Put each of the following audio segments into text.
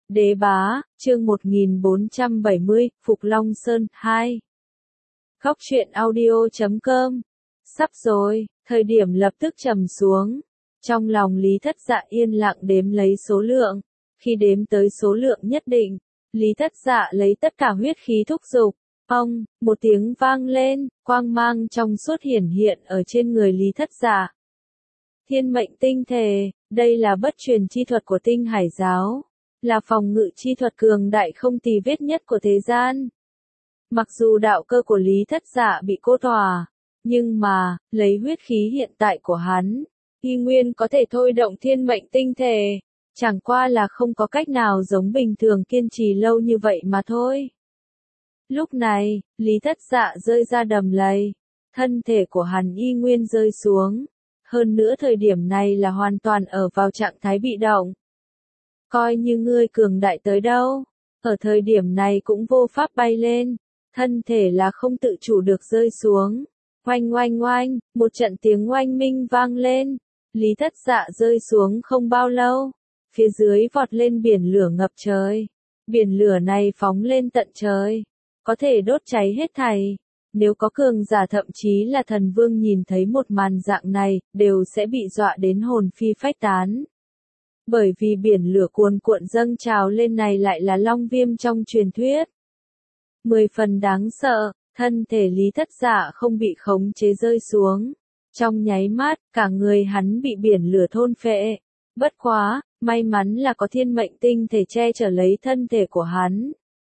Đế bá, chương 1470, Phục Long Sơn 2. Góc truyện audio.com. Sắp rồi, thời điểm lập tức trầm xuống. Trong lòng Lý Thất Dạ yên lặng đếm lấy số lượng. Khi đếm tới số lượng nhất định, Lý Thất Dạ lấy tất cả huyết khí thúc giục. Ông, một tiếng vang lên, quang mang trong suốt hiển hiện ở trên người Lý Thất Dạ. Thiên mệnh tinh thể, đây là bất truyền chi thuật của Tinh Hải giáo. Là phòng ngự chi thuật cường đại không tì vết nhất của thế gian. Mặc dù đạo cơ của Lý Thất Dạ bị cô tỏa, nhưng mà, lấy huyết khí hiện tại của hắn, y nguyên có thể thôi động thiên mệnh tinh thể, chẳng qua là không có cách nào giống bình thường kiên trì lâu như vậy mà thôi. Lúc này, Lý Thất Dạ rơi ra đầm lầy, thân thể của hắn y nguyên rơi xuống, hơn nữa thời điểm này là hoàn toàn ở vào trạng thái bị động. Coi như ngươi cường đại tới đâu, ở thời điểm này cũng vô pháp bay lên, thân thể là không tự chủ được rơi xuống. Oanh oanh oanh, một trận tiếng oanh minh vang lên, Lý Thất Dạ rơi xuống không bao lâu, phía dưới vọt lên biển lửa ngập trời. Biển lửa này phóng lên tận trời, có thể đốt cháy hết thảy. Nếu có cường giả thậm chí là thần vương nhìn thấy một màn dạng này, đều sẽ bị dọa đến hồn phi phách tán. Bởi vì biển lửa cuồn cuộn dâng trào lên này lại là long viêm trong truyền thuyết. 10 phần đáng sợ, thân thể Lý Thất Dạ không bị khống chế rơi xuống. Trong nháy mắt, cả người hắn bị biển lửa thôn phệ. Bất quá, may mắn là có thiên mệnh tinh thể che chở lấy thân thể của hắn.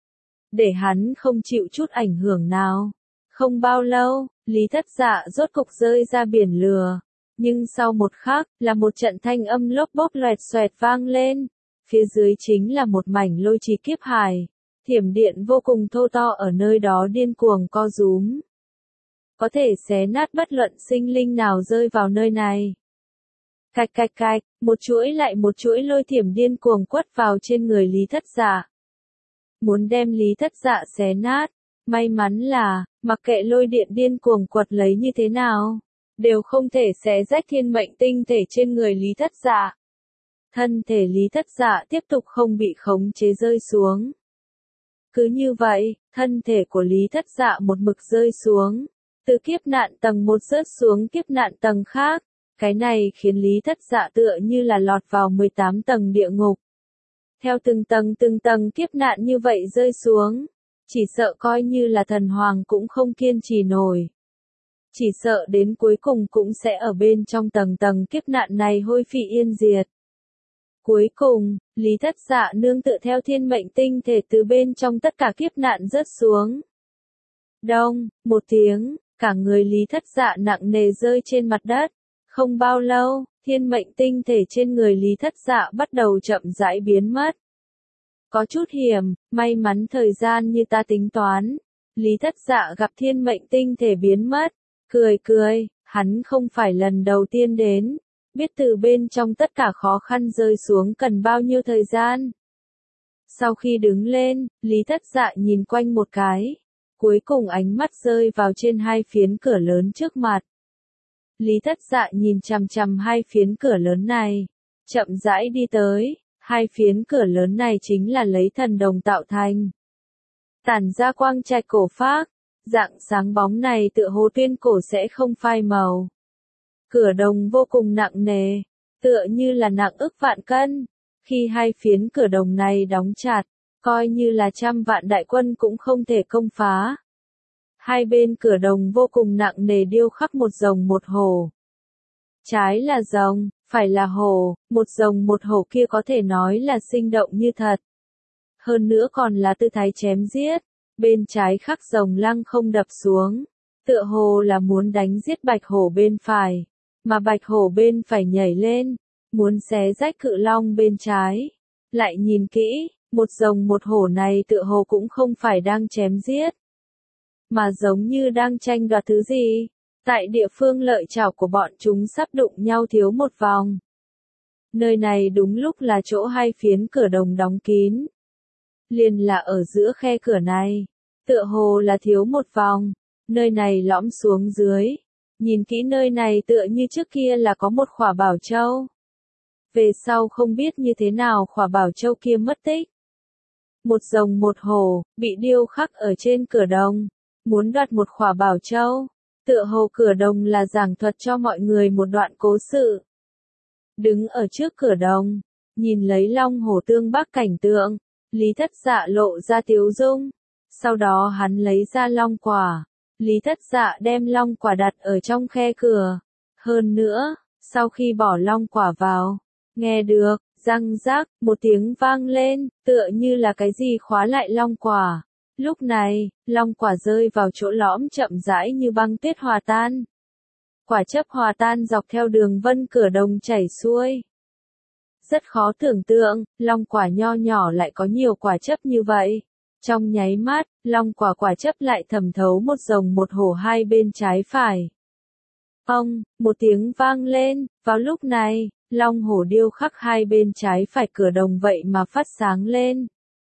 Để hắn không chịu chút ảnh hưởng nào. Không bao lâu, Lý Thất Dạ rốt cục rơi ra biển lửa. Nhưng sau một khắc, là một trận thanh âm lốp bốp loẹt xoẹt vang lên. Phía dưới chính là một mảnh lôi trì kiếp hải. Thiểm điện vô cùng thô to ở nơi đó điên cuồng co rúm. Có thể xé nát bất luận sinh linh nào rơi vào nơi này. Cạch cạch cạch, một chuỗi lại một chuỗi lôi thiểm điên cuồng quất vào trên người Lý Thất Dạ. Muốn đem Lý Thất Dạ xé nát. May mắn là, mặc kệ lôi điện điên cuồng quật lấy như thế nào, đều không thể xé rách thiên mệnh tinh thể trên người Lý Thất Dạ. Thân thể Lý Thất Dạ tiếp tục không bị khống chế rơi xuống. Cứ như vậy, thân thể của Lý Thất Dạ một mực rơi xuống, từ kiếp nạn tầng 1 rớt xuống kiếp nạn tầng khác. Cái này khiến Lý Thất Dạ tựa như là lọt vào 18 tầng địa ngục. Theo từng tầng kiếp nạn như vậy rơi xuống, chỉ sợ coi như là thần hoàng cũng không kiên trì nổi. Chỉ sợ đến cuối cùng cũng sẽ ở bên trong tầng kiếp nạn này hôi phi yên diệt. Cuối cùng, Lý Thất Dạ nương tựa theo thiên mệnh tinh thể từ bên trong tất cả kiếp nạn rớt xuống. Đông, một tiếng, cả người Lý Thất Dạ nặng nề rơi trên mặt đất. Không bao lâu, thiên mệnh tinh thể trên người Lý Thất Dạ bắt đầu chậm rãi biến mất. Có chút hiểm, may mắn thời gian như ta tính toán. Lý Thất Dạ gặp thiên mệnh tinh thể biến mất, cười, hắn không phải lần đầu tiên đến, biết từ bên trong tất cả khó khăn rơi xuống cần bao nhiêu thời gian. Sau khi đứng lên, Lý Thất Dạ nhìn quanh một cái, cuối cùng ánh mắt rơi vào trên hai phiến cửa lớn trước mặt. Lý Thất Dạ nhìn chằm chằm hai phiến cửa lớn này, chậm rãi đi tới. Hai phiến cửa lớn này chính là lấy thần đồng tạo thành. Tản ra quang trạch cổ phác, dạng sáng bóng này tựa hồ tuyên cổ sẽ không phai màu. Cửa đồng vô cùng nặng nề, tựa như là nặng ức vạn cân. Khi hai phiến cửa đồng này đóng chặt, coi như là trăm vạn đại quân cũng không thể công phá. Hai bên cửa đồng vô cùng nặng nề điêu khắc một rồng một hổ. Trái là rồng, phải là hổ, một rồng một hổ kia có thể nói là sinh động như thật. Hơn nữa còn là tư thái chém giết, bên trái khắc rồng lăng không đập xuống, tựa hồ là muốn đánh giết bạch hổ bên phải, mà bạch hổ bên phải nhảy lên, muốn xé rách cự long bên trái. Lại nhìn kỹ, một rồng một hổ này tựa hồ cũng không phải đang chém giết, mà giống như đang tranh đoạt thứ gì. Tại địa phương lợi chảo của bọn chúng sắp đụng nhau thiếu một vòng. Nơi này đúng lúc là chỗ hai phiến cửa đồng đóng kín. Liền là ở giữa khe cửa này. Tựa hồ là thiếu một vòng. Nơi này lõm xuống dưới. Nhìn kỹ nơi này tựa như trước kia là có một khỏa bảo châu. Về sau không biết như thế nào khỏa bảo châu kia mất tích. một rồng một hổ, bị điêu khắc ở trên cửa đồng, muốn đoạt một khỏa bảo châu. Tựa hồ cửa đồng là giảng thuật cho mọi người một đoạn cố sự. Đứng ở trước cửa đồng, nhìn lấy long hổ tương bắc cảnh tượng, Lý Thất Dạ lộ ra tiếu dung. Sau đó hắn lấy ra long quả. Lý Thất Dạ đem long quả đặt ở trong khe cửa. Hơn nữa, sau khi bỏ long quả vào, nghe được, răng rác, một tiếng vang lên, tựa như là cái gì khóa lại long quả. Lúc này, long quả rơi vào chỗ lõm chậm rãi như băng tuyết hòa tan. Quả chấp hòa tan dọc theo đường vân cửa đồng chảy xuôi. Rất khó tưởng tượng, long quả nho nhỏ lại có nhiều quả chấp như vậy. Trong nháy mắt, long quả chấp lại thẩm thấu một rồng một hổ hai bên trái phải. Một tiếng vang lên, vào lúc này, long hổ điêu khắc hai bên trái phải cửa đồng vậy mà phát sáng lên.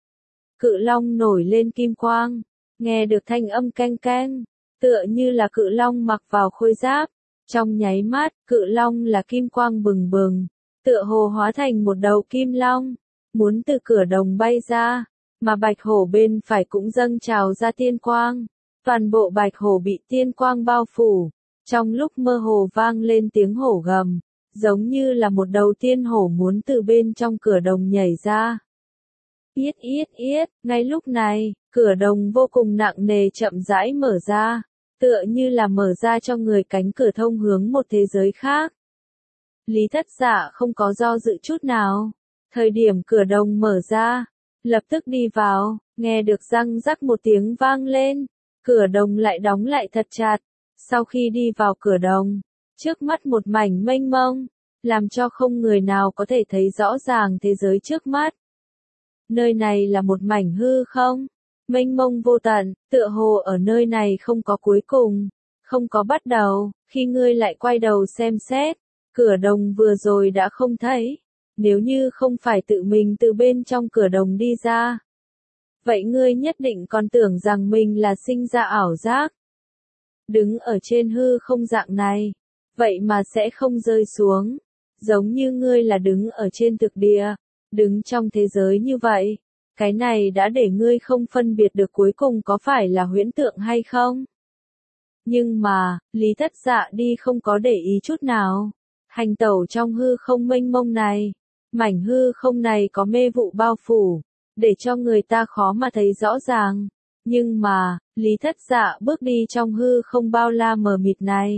Cự long nổi lên kim quang, nghe được thanh âm keng keng, tựa như là cự long mặc vào khôi giáp. Trong nháy mắt, cự long là kim quang bừng bừng, tựa hồ hóa thành một đầu kim long, muốn từ cửa đồng bay ra, mà bạch hổ bên phải cũng dâng trào ra tiên quang. Toàn bộ bạch hổ bị tiên quang bao phủ, trong lúc mơ hồ vang lên tiếng hổ gầm, giống như là một đầu tiên hổ muốn từ bên trong cửa đồng nhảy ra. Yết yết yết, ngay lúc này, cửa đồng vô cùng nặng nề chậm rãi mở ra, tựa như là mở ra cho người cánh cửa thông hướng một thế giới khác. Lý Thất Dạ không có do dự chút nào, thời điểm cửa đồng mở ra, lập tức đi vào, nghe được răng rắc một tiếng vang lên, cửa đồng lại đóng lại thật chặt. Sau khi đi vào cửa đồng, trước mắt một mảnh mênh mông, làm cho không người nào có thể thấy rõ ràng thế giới trước mắt. Nơi này là một mảnh hư không, mênh mông vô tận, tựa hồ ở nơi này không có cuối cùng, không có bắt đầu. Khi ngươi lại quay đầu xem xét, cửa đồng vừa rồi đã không thấy. Nếu như không phải tự mình từ bên trong cửa đồng đi ra, vậy ngươi nhất định còn tưởng rằng mình là sinh ra ảo giác. Đứng ở trên hư không dạng này, vậy mà sẽ không rơi xuống, giống như ngươi là đứng ở trên thực địa, đứng trong thế giới như vậy, cái này đã để ngươi không phân biệt được cuối cùng có phải là huyễn tượng hay không. Nhưng mà, Lý Thất Dạ đi không có để ý chút nào, hành tẩu trong hư không mênh mông này, mảnh hư không này có mê vụ bao phủ, để cho người ta khó mà thấy rõ ràng. Nhưng mà, Lý Thất Dạ bước đi trong hư không bao la mờ mịt này,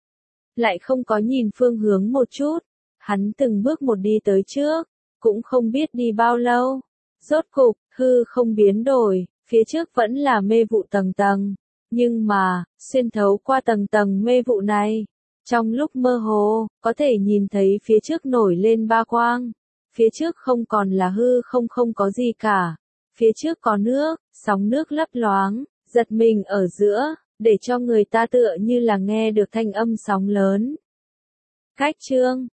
lại không có nhìn phương hướng một chút, hắn từng bước một đi tới trước, cũng không biết đi bao lâu. Rốt cục, hư không biến đổi, phía trước vẫn là mê vụ tầng tầng, nhưng mà, xuyên thấu qua tầng tầng mê vụ này, trong lúc mơ hồ, có thể nhìn thấy phía trước nổi lên ba quang. Phía trước không còn là hư không, không có gì cả. Phía trước có nước, sóng nước lấp loáng, giật mình ở giữa, để cho người ta tựa như là nghe được thanh âm sóng lớn. Cách chương